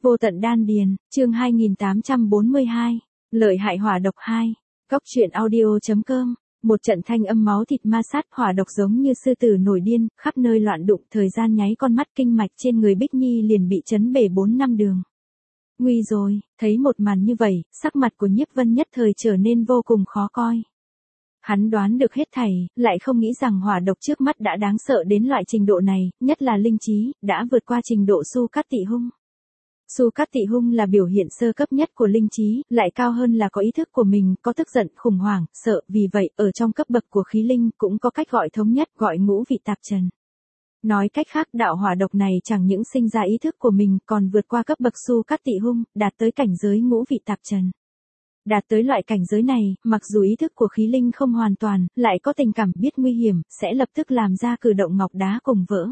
Vô tận đan điền, chương 2842, lợi hại hỏa độc 2, Cóc truyện audio.com, một trận thanh âm máu thịt ma sát hỏa độc giống như sư tử nổi điên, khắp nơi loạn đụng, thời gian nháy con mắt kinh mạch trên người Bích Nhi liền bị chấn bể 4 năm đường. Nguy rồi, thấy một màn như vậy, sắc mặt của Nhiếp Vân nhất thời trở nên vô cùng khó coi. Hắn đoán được hết thảy, lại không nghĩ rằng hỏa độc trước mắt đã đáng sợ đến loại trình độ này, nhất là linh trí, đã vượt qua trình độ Su Cát Tị Hung. Su Cát Tị Hung là biểu hiện sơ cấp nhất của linh trí, lại cao hơn là có ý thức của mình, có tức giận, khủng hoảng, sợ, vì vậy, ở trong cấp bậc của khí linh cũng có cách gọi thống nhất, gọi ngũ vị tạp trần. Nói cách khác, đạo hỏa độc này chẳng những sinh ra ý thức của mình, còn vượt qua cấp bậc Su Cát Tị Hung, đạt tới cảnh giới ngũ vị tạp trần. Đạt tới loại cảnh giới này, mặc dù ý thức của khí linh không hoàn toàn, lại có tình cảm biết nguy hiểm, sẽ lập tức làm ra cử động ngọc đá cùng vỡ.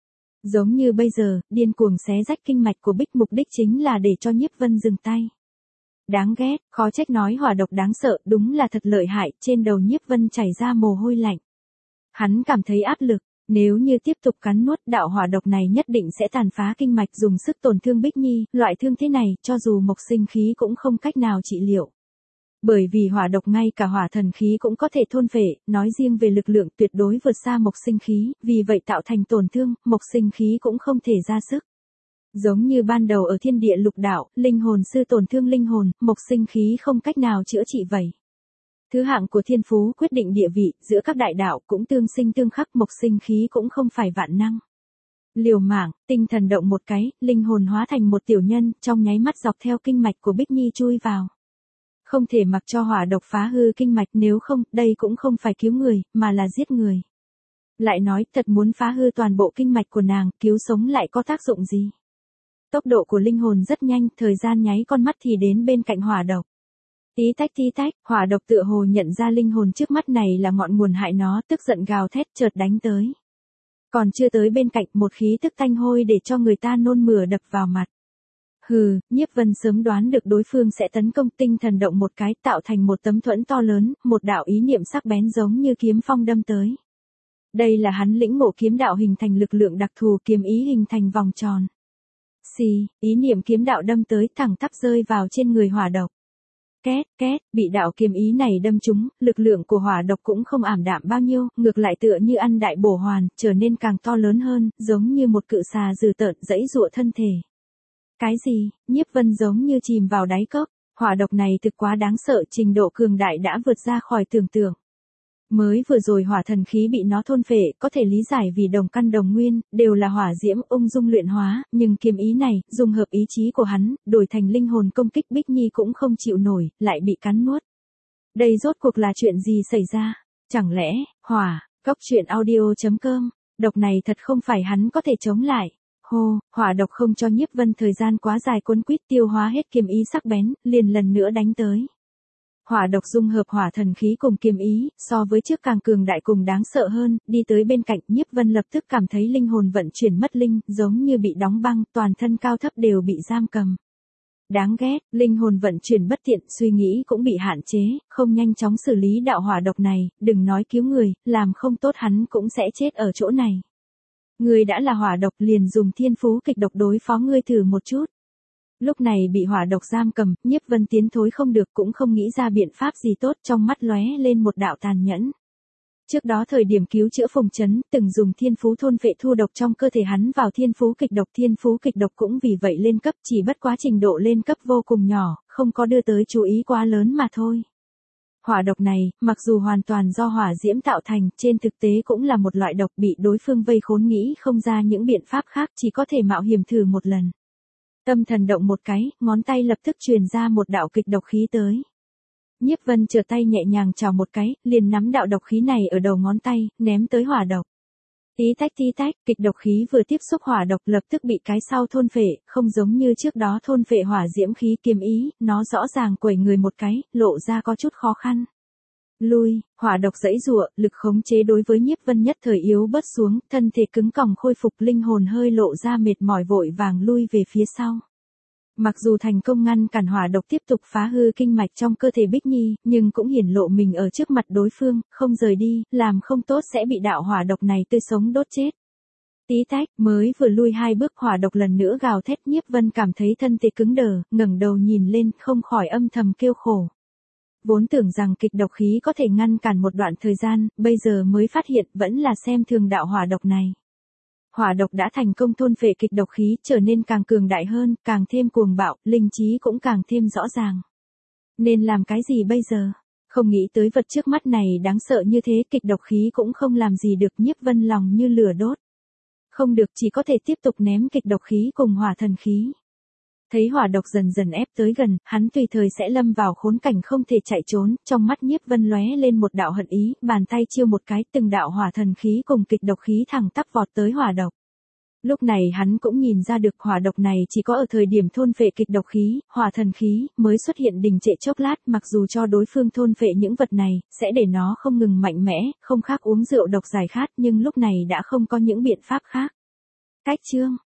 Giống như bây giờ, điên cuồng xé rách kinh mạch của Bích, mục đích chính là để cho Nhiếp Vân dừng tay. Đáng ghét, khó trách nói hỏa độc đáng sợ, đúng là thật lợi hại, trên đầu Nhiếp Vân chảy ra mồ hôi lạnh. Hắn cảm thấy áp lực, nếu như tiếp tục cắn nuốt đạo hỏa độc này nhất định sẽ tàn phá kinh mạch dùng sức tổn thương Bích Nhi, loại thương thế này, cho dù mộc sinh khí cũng không cách nào trị liệu. Bởi vì hỏa độc ngay cả hỏa thần khí cũng có thể thôn phệ, nói riêng về lực lượng tuyệt đối vượt xa mộc sinh khí, vì vậy tạo thành tổn thương, mộc sinh khí cũng không thể ra sức. Giống như ban đầu ở thiên địa lục đạo, linh hồn sư tổn thương linh hồn, mộc sinh khí không cách nào chữa trị vậy. Thứ hạng của thiên phú quyết định địa vị, giữa các đại đạo cũng tương sinh tương khắc, mộc sinh khí cũng không phải vạn năng. Liều mạng, tinh thần động một cái, linh hồn hóa thành một tiểu nhân, trong nháy mắt dọc theo kinh mạch của Bích Nhi chui vào. Không thể mặc cho hỏa độc phá hư kinh mạch, nếu không, đây cũng không phải cứu người, mà là giết người. Lại nói, thật muốn phá hư toàn bộ kinh mạch của nàng, cứu sống lại có tác dụng gì? Tốc độ của linh hồn rất nhanh, thời gian nháy con mắt thì đến bên cạnh hỏa độc. Tí tách, hỏa độc tựa hồ nhận ra linh hồn trước mắt này là ngọn nguồn hại nó, tức giận gào thét chợt đánh tới. Còn chưa tới bên cạnh, một khí tức tanh hôi để cho người ta nôn mửa đập vào mặt. Hừ, Nhiếp Vân sớm đoán được đối phương sẽ tấn công, tinh thần động một cái, tạo thành một tấm thuẫn to lớn, một đạo ý niệm sắc bén giống như kiếm phong đâm tới. Đây là hắn lĩnh ngộ kiếm đạo hình thành lực lượng đặc thù, kiếm ý hình thành vòng tròn. Xì, ý niệm kiếm đạo đâm tới, thẳng tắp rơi vào trên người hỏa độc. Két, bị đạo kiếm ý này đâm trúng, lực lượng của hỏa độc cũng không ảm đạm bao nhiêu, ngược lại tựa như ăn đại bổ hoàn, trở nên càng to lớn hơn, giống như một cự xà dữ tợn giãy giụa thân thể. Cái gì? Nhiếp Vân giống như chìm vào đáy cốc, hỏa độc này thực quá đáng sợ, trình độ cường đại đã vượt ra khỏi tưởng tượng. Mới vừa rồi hỏa thần khí bị nó thôn phệ, có thể lý giải vì đồng căn đồng nguyên, đều là hỏa diễm ung dung luyện hóa, nhưng kiếm ý này, dung hợp ý chí của hắn, đổi thành linh hồn công kích Bích Nhi cũng không chịu nổi, lại bị cắn nuốt. Đây rốt cuộc là chuyện gì xảy ra? Chẳng lẽ, Cóc truyện audio.com, độc này thật không phải hắn có thể chống lại. Hô, hỏa độc không cho Nhiếp Vân thời gian quá dài cuốn quýt tiêu hóa hết kiếm ý sắc bén, liền lần nữa đánh tới. Hỏa độc dung hợp hỏa thần khí cùng kiếm ý, so với trước càng cường đại cùng đáng sợ hơn, đi tới bên cạnh, Nhiếp Vân lập tức cảm thấy linh hồn vận chuyển mất linh, giống như bị đóng băng, toàn thân cao thấp đều bị giam cầm. Đáng ghét, linh hồn vận chuyển bất tiện, suy nghĩ cũng bị hạn chế, không nhanh chóng xử lý đạo hỏa độc này, đừng nói cứu người, làm không tốt hắn cũng sẽ chết ở chỗ này. Ngươi đã là hỏa độc, liền dùng thiên phú kịch độc đối phó ngươi thử một chút. Lúc này bị hỏa độc giam cầm, Nhiếp Vân tiến thối không được, cũng không nghĩ ra biện pháp gì tốt, trong mắt lóe lên một đạo tàn nhẫn. Trước đó thời điểm cứu chữa Phùng Chấn, từng dùng thiên phú thôn phệ thu độc trong cơ thể hắn vào thiên phú kịch độc cũng vì vậy lên cấp, chỉ bất quá trình độ lên cấp vô cùng nhỏ, không có đưa tới chú ý quá lớn mà thôi. Hỏa độc này, mặc dù hoàn toàn do hỏa diễm tạo thành, trên thực tế cũng là một loại độc, bị đối phương vây khốn nghĩ không ra những biện pháp khác, chỉ có thể mạo hiểm thử một lần. Tâm thần động một cái, ngón tay lập tức truyền ra một đạo kịch độc khí tới. Nhiếp Vân trở tay nhẹ nhàng chào một cái, liền nắm đạo độc khí này ở đầu ngón tay, ném tới hỏa độc. Tí tách, kịch độc khí vừa tiếp xúc hỏa độc lập tức bị cái sau thôn phệ, không giống như trước đó thôn phệ hỏa diễm khí kiếm ý, nó rõ ràng quẩy người một cái, lộ ra có chút khó khăn. Lui, hỏa độc giãy giụa, lực khống chế đối với Nhiếp Vân nhất thời yếu bớt xuống, thân thể cứng còng khôi phục, linh hồn hơi lộ ra mệt mỏi vội vàng lui về phía sau. Mặc dù thành công ngăn cản hỏa độc tiếp tục phá hư kinh mạch trong cơ thể Bích Nhi, nhưng cũng hiển lộ mình ở trước mặt đối phương, không rời đi, làm không tốt sẽ bị đạo hỏa độc này tươi sống đốt chết. Tí tách, mới vừa lui 2 bước hỏa độc lần nữa gào thét. Nhiếp Vân cảm thấy thân thể cứng đờ, ngẩng đầu nhìn lên, không khỏi âm thầm kêu khổ. Vốn tưởng rằng kịch độc khí có thể ngăn cản một đoạn thời gian, bây giờ mới phát hiện vẫn là xem thường đạo hỏa độc này. Hỏa độc đã thành công thôn phệ kịch độc khí, trở nên càng cường đại hơn, càng thêm cuồng bạo, linh trí cũng càng thêm rõ ràng. Nên làm cái gì bây giờ? Không nghĩ tới vật trước mắt này đáng sợ như thế, kịch độc khí cũng không làm gì được. Nhiếp Vân lòng như lửa đốt. Không được, chỉ có thể tiếp tục ném kịch độc khí cùng hỏa thần khí. Thấy hỏa độc dần dần ép tới gần, hắn tùy thời sẽ lâm vào khốn cảnh không thể chạy trốn, trong mắt Nhiếp Vân lóe lên một đạo hận ý, bàn tay chiêu một cái, từng đạo hỏa thần khí cùng kịch độc khí thẳng tắp vọt tới hỏa độc. Lúc này hắn cũng nhìn ra được hỏa độc này chỉ có ở thời điểm thôn phệ kịch độc khí, hỏa thần khí, mới xuất hiện đình trệ chốc lát, mặc dù cho đối phương thôn phệ những vật này, sẽ để nó không ngừng mạnh mẽ, không khác uống rượu độc giải khát, nhưng lúc này đã không có những biện pháp khác. Cách chương